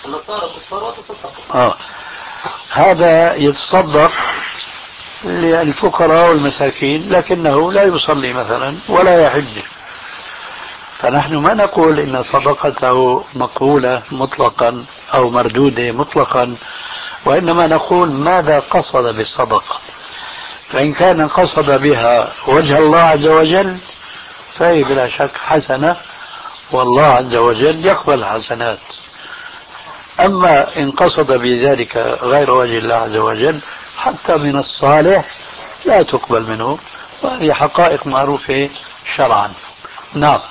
آه. هذا يتصدق للفقراء والمساكين لكنه لا يصلي مثلا ولا يحج، فنحن ما نقول إن صدقته مقبولة مطلقا أو مردودة مطلقا، وإنما نقول ماذا قصد بالصدقة. فإن كان قصد بها وجه الله عز وجل فهي بلا شك حسنة والله عز وجل يقبل حسنات. أما إن قصد بذلك غير وجه الله عز وجل حتى من الصالح لا تقبل منه، وهذه حقائق معروفة شرعا. نعم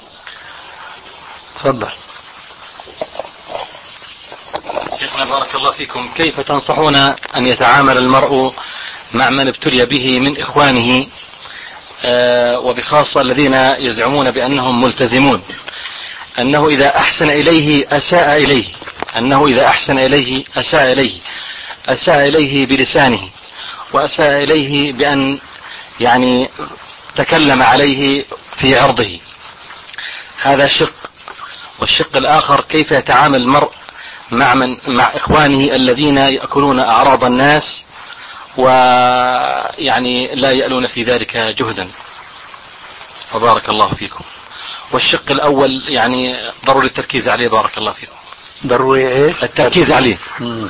تفضل. شيخنا بارك الله فيكم، كيف تنصحون أن يتعامل المرء مع من ابتلي به من إخوانه آه وبخاصة الذين يزعمون بأنهم ملتزمون، أنه إذا أحسن إليه أساء إليه أنه إذا أحسن إليه أساء إليه أساء إليه بلسانه وأساء إليه بأن يعني تكلم عليه في عرضه؟ هذا شق. والشق الآخر كيف يتعامل المرء مع من مع إخوانه الذين يأكلون أعراض الناس ويعني لا يألون في ذلك جهدا. وبارك الله فيكم. والشق الأول يعني ضروري التركيز عليه بارك الله فيكم. ضروري ايه؟ التركيز عليه.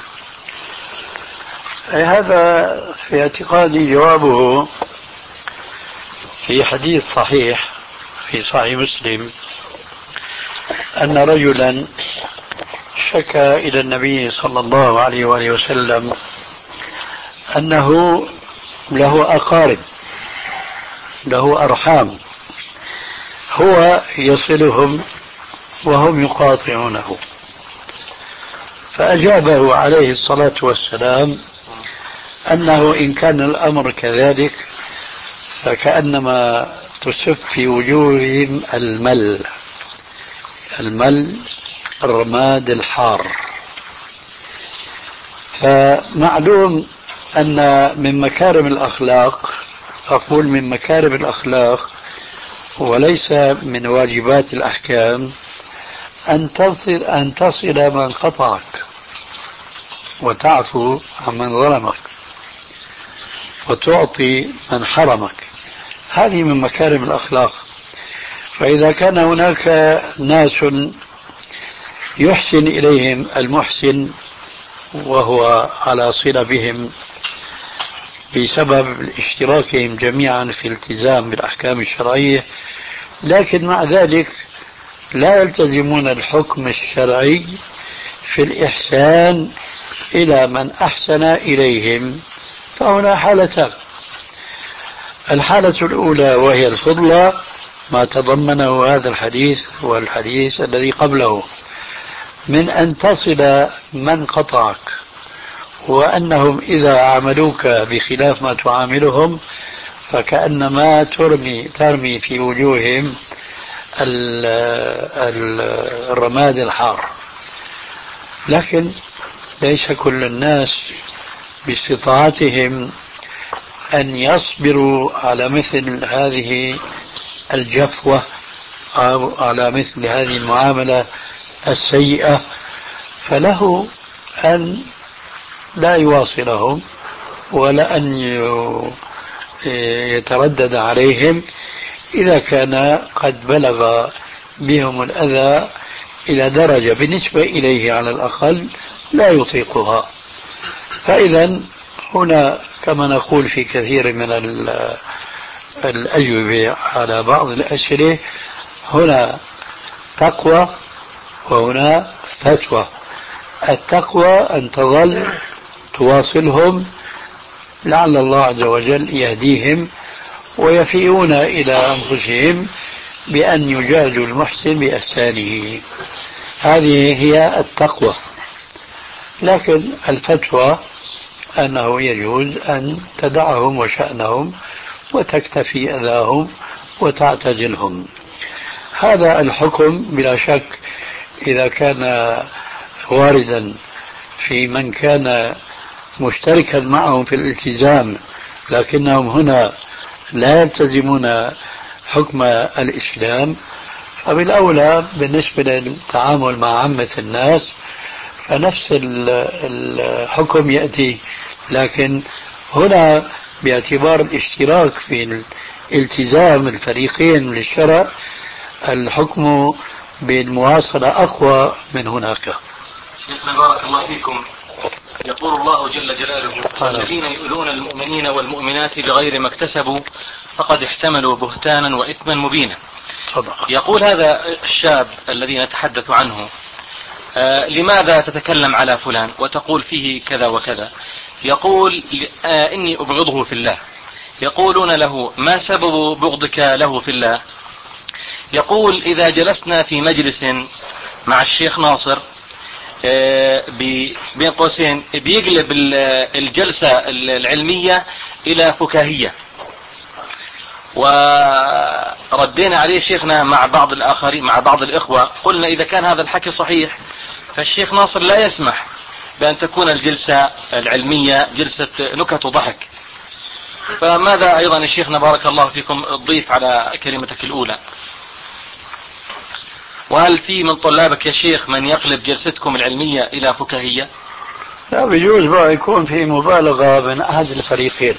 هذا في اعتقادي جوابه في حديث صحيح في صحيح مسلم أن رجلا شكى إلى النبي صلى الله عليه وآله وسلم أنه له أقارب له أرحام هو يصلهم وهم يقاطعونه، فأجابه عليه الصلاة والسلام أنه إن كان الأمر كذلك فكأنما تسف في وجوههم المل. المل الرماد الحار. فمعلوم أن من مكارم الأخلاق، أقول من مكارم الأخلاق وليس من واجبات الأحكام، أن تصل أن تصل من قطعك وتعفو عمن ظلمك وتعطي من حرمك. هذه من مكارم الأخلاق. فإذا كان هناك ناس يحسن إليهم المحسن وهو على صلة بهم بسبب اشتراكهم جميعا في الالتزام بالأحكام الشرعية، لكن مع ذلك لا يلتزمون الحكم الشرعي في الإحسان إلى من أحسن إليهم، فهنا حالتان. الحالة الأولى وهي الفضلى ما تضمنه هذا الحديث والحديث الذي قبله من أن تصل من قطعك، وأنهم إذا عاملوك بخلاف ما تعاملهم فكأنما ترمي ترمي في وجوههم الرماد الحار. لكن ليس كل الناس باستطاعتهم أن يصبروا على مثل هذه الجفوة أو على مثل هذه المعاملة السيئة، فله أن لا يواصلهم ولا أن يتردد عليهم إذا كان قد بلغ بهم الأذى إلى درجة بالنسبة إليه على الأقل لا يطيقها. فإذا هنا كما نقول في كثير من الأجوبة على بعض الأسئلة، هنا تقوى وهنا فتوى. التقوى أن تظل تواصلهم لعل الله عز وجل يهديهم ويفيئون إلى أنفسهم بأن يجازوا المحسن بإحسانه. هذه هي التقوى. لكن الفتوى أنه يجوز أن تدعهم وشأنهم وتكتفي أذاهم وتعتزلهم. هذا الحكم بلا شك إذا كان واردا في من كان مشتركا معهم في الالتزام لكنهم هنا لا يلتزمون حكم الإسلام، فبالأولى بالنسبة للتعامل مع عامة الناس فنفس الحكم يأتي. لكن هنا باعتبار الاشتراك في الالتزام الفريقين للشرع الحكم بالمواصلة أقوى من هناك. شيخنا بارك الله فيكم، يقول الله جل جلاله: الذين يؤذون المؤمنين والمؤمنات بغير ما اكتسبوا فقد احتملوا بهتانا وإثما مبينا. يقول هذا الشاب الذي نتحدث عنه: آه لماذا تتكلم على فلان وتقول فيه كذا وكذا؟ يقول: آه إني أبغضه في الله. يقولون له: ما سبب بغضك له في الله؟ يقول: إذا جلسنا في مجلس مع الشيخ ناصر آه بين قوسين بيقلب الجلسة العلمية إلى فكاهية، وردينا عليه شيخنا مع بعض الآخرين مع بعض الإخوة، قلنا إذا كان هذا الحكي صحيح فالشيخ ناصر لا يسمح بأن تكون الجلسة العلمية جلسة نكت وضحك. فماذا أيضا الشيخنا بارك الله فيكم تضيف على كلمتك الأولى؟ وهل في من طلابك يا شيخ من يقلب جلستكم العلمية إلى فكاهية؟ لا، بيجوز بقى يكون في مبالغة من أحد الفريقين،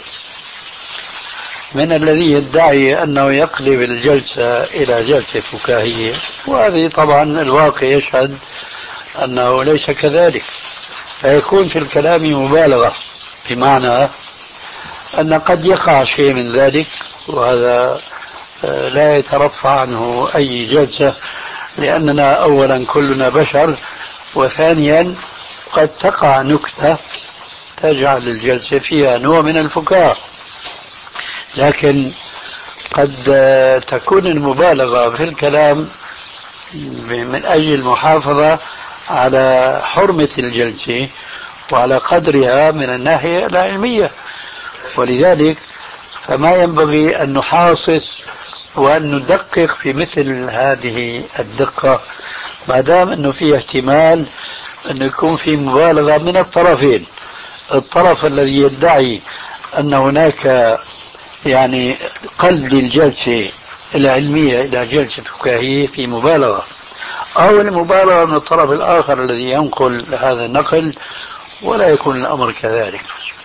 من الذي يدعي أنه يقلب الجلسة إلى جلسة فكاهية، وهذه طبعا الواقع يشهد أنه ليس كذلك. فيكون في الكلام مبالغة بمعنى أن قد يقع شيء من ذلك، وهذا لا يترفع عنه أي جلسة، لأننا أولا كلنا بشر، وثانيا قد تقع نكتة تجعل الجلسة فيها نوع من الفكاهة. لكن قد تكون المبالغة في الكلام من أجل المحافظة على حرمة الجلسة وعلى قدرها من الناحية العلمية، ولذلك فما ينبغي أن نحاصص وأن ندقق في مثل هذه الدقة ما دام أنه في احتمال أن يكون في مبالغة من الطرفين. الطرف الذي يدعي أن هناك يعني قلب للجلسة العلمية إلى جلسة فكاهية في مبالغة، أو المبالغة من الطرف الآخر الذي ينقل هذا النقل ولا يكون الأمر كذلك.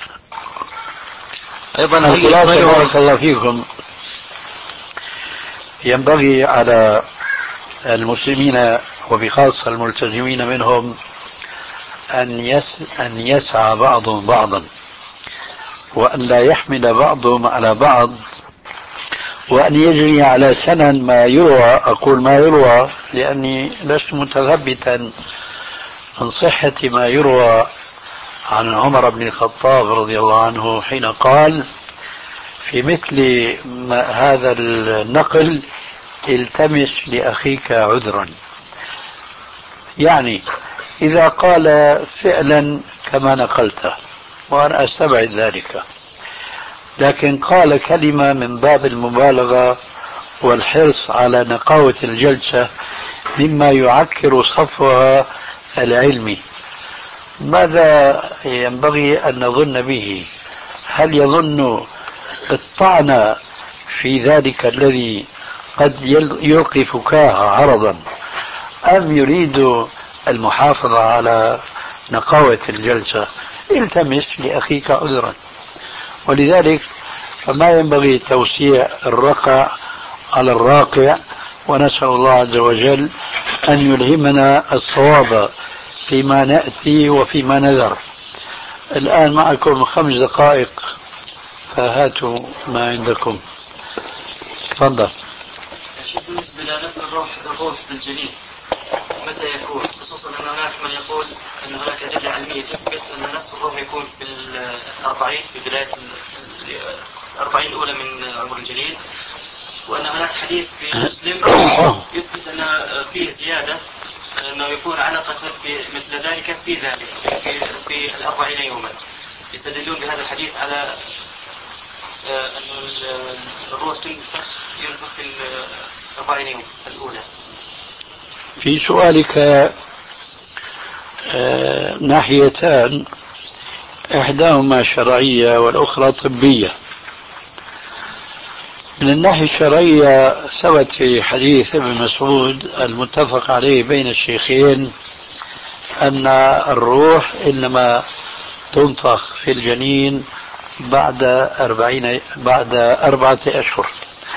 أيضا بارك الله فيكم، ينبغي على المسلمين وبخاصة الملتزمين منهم أن يس أن يسعى بعضهم بعضا، وأن لا يحمل بعضهم على بعض، وأن يجري على سنن ما يروى. أقول ما يروى لأني لست متثبتا عن صحة ما يروى عن عمر بن الخطاب رضي الله عنه حين قال في مثل ما هذا النقل: التمس لأخيك عذرا. يعني إذا قال فعلا كما نقلته وأنا أستبعد ذلك، لكن قال كلمة من باب المبالغة والحرص على نقاوة الجلسة مما يعكر صفوها العلمي، ماذا ينبغي أن نظن به؟ هل يظن الطعن في ذلك الذي قد يلقي فكاهة عرضا، أم يريد المحافظة على نقاوة الجلسة؟ التمس لأخيك عذرا. ولذلك فما ينبغي توسيع الرقع على الراقع، ونسأل الله عز وجل أن يلهمنا الصواب فيما نأتي وفيما نذر. الآن معكم خمس دقائق فهاتوا ما عندكم. تفضل. بالنسبة لنفي الروح الروح بالجنين متى يكون؟ خصوصا أن هناك من يقول أن هناك أدلة علمية تثبت أن نفي الروح يكون في الأربعين، في بداية الأربعين الأولى من عمر الجنين، وأن هناك حديث في مسلم يثبت أن فيه زيادة أنه يكون علقة في مثل ذلك في ذلك في, في الأربعين يوما. يستدلون بهذا الحديث على أن الروح تنفخ ينفخ في الأربعين يوم الأولى. في سؤالك آه ناحيتان، إحداهما شرعية والأخرى طبية. من الناحية الشرعية ثبت في حديث ابن مسعود المتفق عليه بين الشيخين أن الروح إنما تنفخ في الجنين بعد أربعين بعد أربعة أشهر.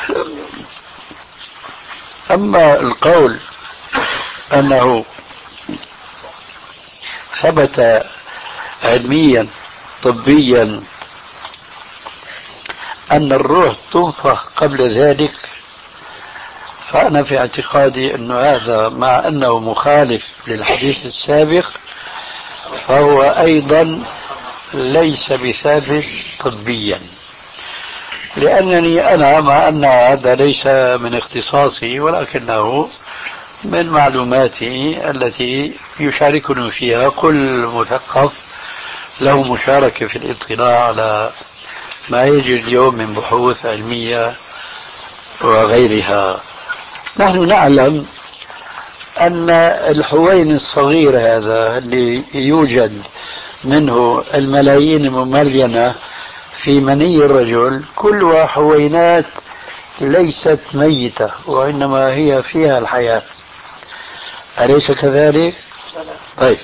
أما القول أنه ثبت علميا طبيا أن الروح تنفخ قبل ذلك، فأنا في اعتقادي أن هذا مع أنه مخالف للحديث السابق فهو أيضا ليس بثابت طبيا، لأنني أنا مع أن هذا ليس من اختصاصي ولكنه من معلوماتي التي يشاركني فيها كل مثقف له مشاركة في الاطلاع على ما يجري اليوم من بحوث علمية وغيرها. نحن نعلم أن الحوين الصغير هذا اللي يوجد منه الملايين المملينة في مني الرجل كلها حوينات ليست ميتة وإنما هي فيها الحياة، أليس كذلك؟ طيب،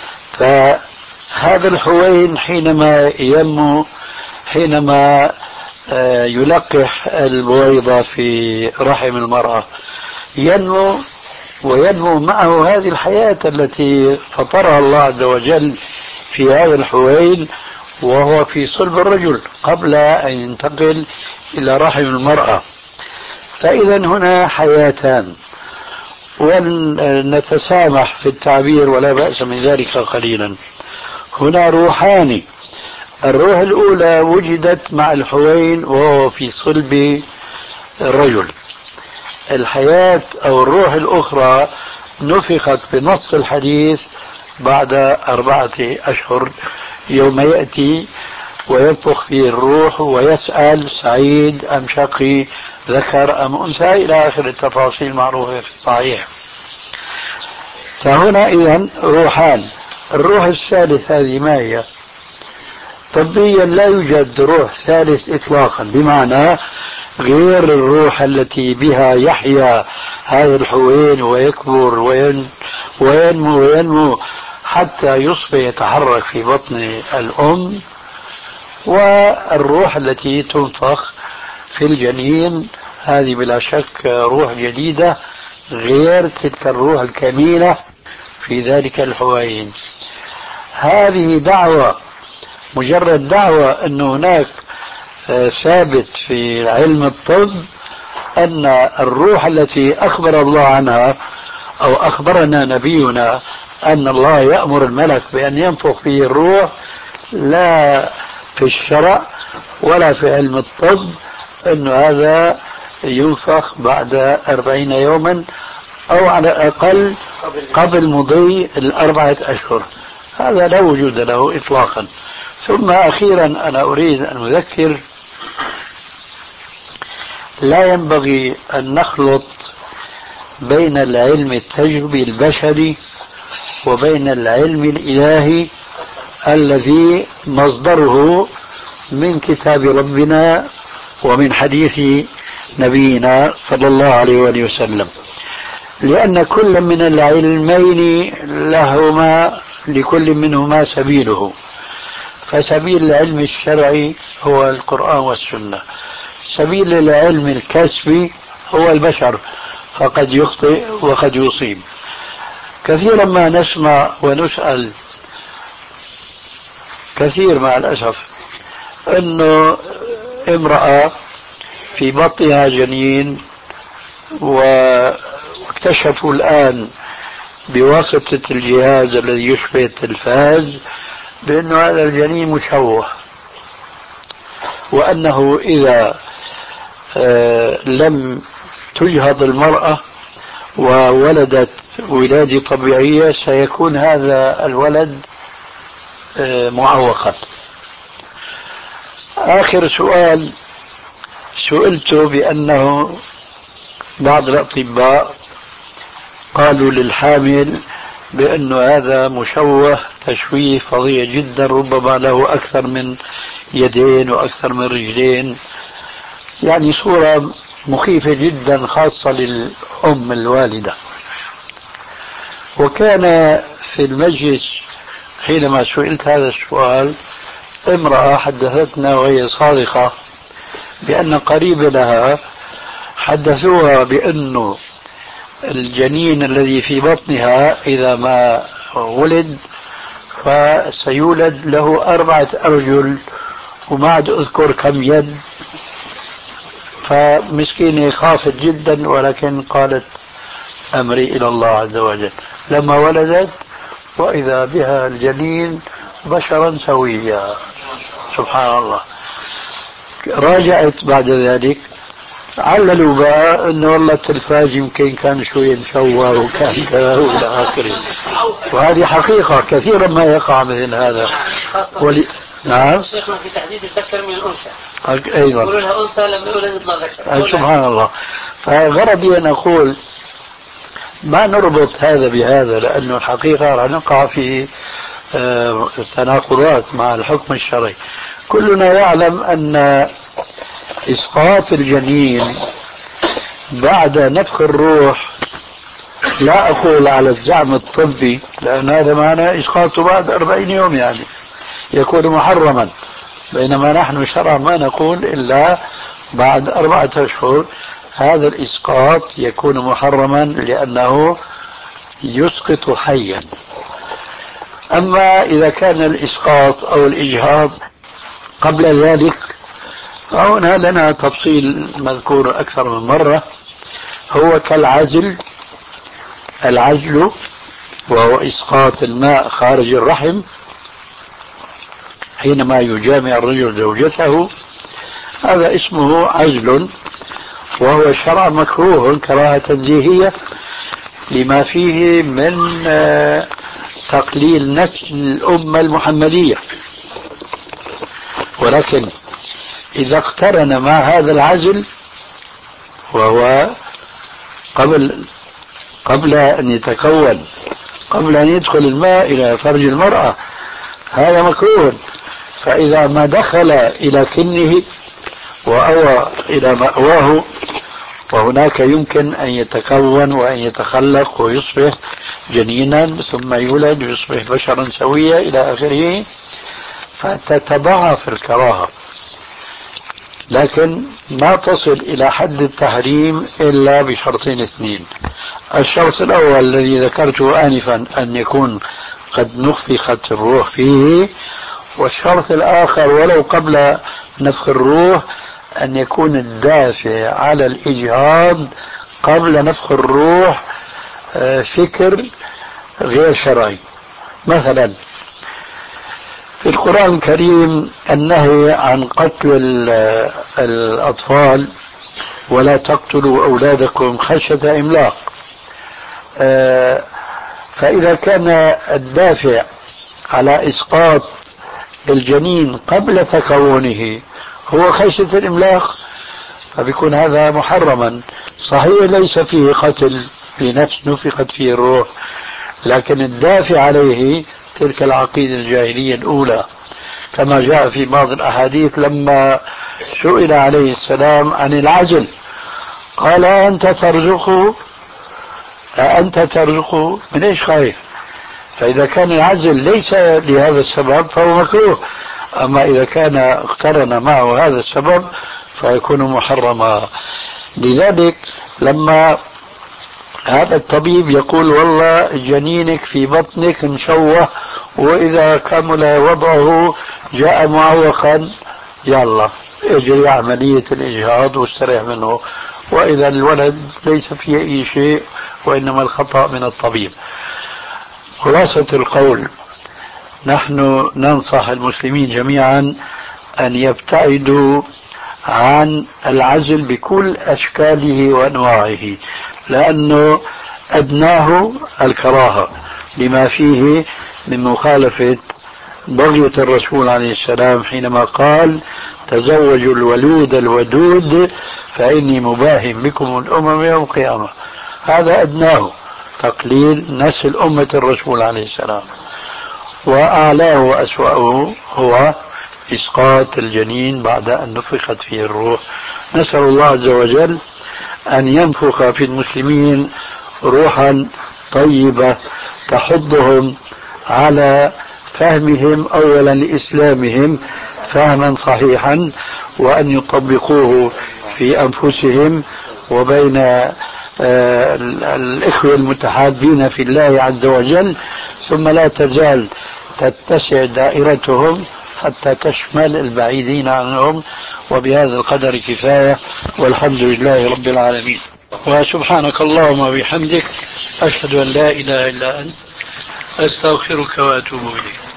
فهذا الحوين حينما ينمو حينما يلقح البويضة في رحم المرأة ينمو وينمو معه هذه الحياة التي فطرها الله عز وجل في هذا الحوين وهو في صلب الرجل قبل أن ينتقل إلى رحم المرأة. فإذا هنا حياتان، ونتسامح في التعبير ولا بأس من ذلك قليلا. هنا روحان، الروح الأولى وجدت مع الحوين وهو في صلب الرجل، الحياة أو الروح الأخرى نفخت بنص الحديث بعد أربعة أشهر يوم يأتي وينفخ فيه الروح ويسأل سعيد أم شقي، ذكر أم أنثى، إلى آخر التفاصيل المعروفة في الصحيح. فهنا إذن روحان. الروح الثالث هذه ما هي؟ طبيا لا يوجد روح ثالث إطلاقا، بمعنى غير الروح التي بها يحيا هذا الحوين ويكبر وين وينمو وينمو حتى يصبح يتحرك في بطن الأم، والروح التي تنفخ في الجنين، هذه بلا شك روح جديدة غير تلك الروح الكمينة في ذلك الحوين. هذه دعوة، مجرد دعوة أن هناك ثابت في علم الطب أن الروح التي أخبر الله عنها أو أخبرنا نبينا أن الله يأمر الملك بأن ينفخ فيه الروح، لا في الشرع ولا في علم الطب أن هذا ينفخ بعد أربعين يوما أو على الأقل قبل مضي الأربعة أشهر، هذا لا وجود له إطلاقا. ثم أخيرا أنا أريد أن أذكر، لا ينبغي أن نخلط بين العلم التجربي البشري وبين العلم الإلهي الذي مصدره من كتاب ربنا ومن حديث نبينا صلى الله عليه وآله وسلم، لأن كل من العلمين لهما لكل منهما سبيله. فسبيل العلم الشرعي هو القرآن والسنة، سبيل العلم الكسبي هو البشر، فقد يخطئ وقد يصيب. كثيرا ما نسمع ونسأل كثير مع الأسف أنه امرأة في بطنها جنين واكتشفوا الآن بواسطة الجهاز الذي يشبه التلفاز بأن هذا الجنين مشوه، وأنه إذا لم تجهض المرأة وولدت ولادة طبيعية سيكون هذا الولد معوقا. آخر سؤال سئلته بأنه بعض الأطباء قالوا للحامل بأن هذا مشوه تشويه فظيع جدا، ربما له أكثر من يدين وأكثر من رجلين، يعني صورة مخيفة جدا خاصة للأم الوالدة. وكان في المجلس حينما سئلت هذا السؤال امرأة حدثتنا وهي صادقة بأن قريب لها حدثوها بأنه الجنين الذي في بطنها إذا ما ولد فسيولد له أربعة أرجل وما عاد أذكر كم يد، فمسكينة خافت جدا، ولكن قالت أمري إلى الله عز وجل. لما ولدت وإذا بها الجنين بشرا سويا، سبحان الله. راجعت بعد ذلك عللوا بقى انه والله التلفاز يمكن كان شوي مشوه وكان كذا والى اخره، وهذه حقيقه كثيرا ما يقع مثل هذا. ولي... نعم شيخنا في تحديد الذكر من الانثى ايضا يقولون لها انثى لم يولد يطلع ذكر. سبحان الله. فغرضي ان اقول ما نربط هذا بهذا، لانه الحقيقه راح نقع في تناقضات مع الحكم الشرعي. كلنا يعلم ان إسقاط الجنين بعد نفخ الروح، لا أقول على الزعم الطبي لأن هذا معنى إسقاطه بعد أربعين يوم يعني يكون محرما، بينما نحن شرعا ما نقول إلا بعد أربعة أشهر هذا الإسقاط يكون محرما لأنه يسقط حيا. أما إذا كان الإسقاط أو الإجهاض قبل ذلك فهنا لنا تفصيل مذكور أكثر من مرة، هو كالعزل. العزل وهو إسقاط الماء خارج الرحم حينما يجامع الرجل زوجته، هذا اسمه عزل، وهو شرعا مكروه كراهة تنزيهية لما فيه من تقليل نسل الأمة المحمدية، ولكن إذا اقترن مع هذا العزل وهو قبل قبل أن يتكون، قبل أن يدخل الماء إلى فرج المرأة، هذا مكروه. فإذا ما دخل إلى كنه وأوى إلى مأواه، وهناك يمكن أن يتكون وأن يتخلق ويصبح جنينا ثم يولد ويصبح بشرا سويا إلى آخره، فتتضاعف الكراهة، لكن ما تصل إلى حد التحريم إلا بشرطين اثنين. الشرط الأول الذي ذكرته آنفا أن يكون قد نفخت الروح فيه، والشرط الآخر ولو قبل نفخ الروح أن يكون الدافع على الإجهاض قبل نفخ الروح فكر غير شرعي. مثلا في القرآن الكريم النهي عن قتل الأطفال، ولا تقتلوا أولادكم خشية إملاق. فإذا كان الدافع على إسقاط الجنين قبل تكونه هو خشية الإملاق، فبيكون هذا محرما. صحيح ليس فيه قتل لنفس نفخت فيه الروح، لكن الدافع عليه تلك العقيدة الجاهلية الأولى، كما جاء في بعض الأحاديث لما سئل عليه السلام عن العزل قال أنت ترزقه أنت ترزقه من إيش خايف؟ فإذا كان العزل ليس لهذا السبب فهو مكروه، أما إذا كان اقترن معه هذا السبب فيكون محرما. لذلك لما هذا الطبيب يقول والله جنينك في بطنك مشوه وإذا كمل وضعه جاء معوقا، يلا اجري عملية الإجهاض واستريح منه، وإذا الولد ليس فيه أي شيء وإنما الخطأ من الطبيب. خلاصة القول، نحن ننصح المسلمين جميعا أن يبتعدوا عن العزل بكل أشكاله وأنواعه، لأنه أدناه الكراهة لما فيه من مخالفة بغية الرسول عليه السلام حينما قال تزوجوا الولود الودود فإني مباهم بكم الأمم يوم القيامة. هذا أدناه تقليل نسل أمة الرسول عليه السلام، وأعلاه وأسوأه هو إسقاط الجنين بعد أن نفخت فيه الروح. نسأل الله عز وجل أن ينفخ في المسلمين روحا طيبة تحضهم على فهمهم أولا لإسلامهم فهما صحيحا، وأن يطبقوه في أنفسهم وبين آه الإخوة المتحابين في الله عز وجل، ثم لا تزال تتسع دائرتهم حتى تشمل البعيدين عنهم. وبهذا القدر كفاية، والحمد لله رب العالمين. وسبحانك اللهم وبحمدك، أشهد أن لا إله إلا أنت، أستغفرك وأتوب إليك.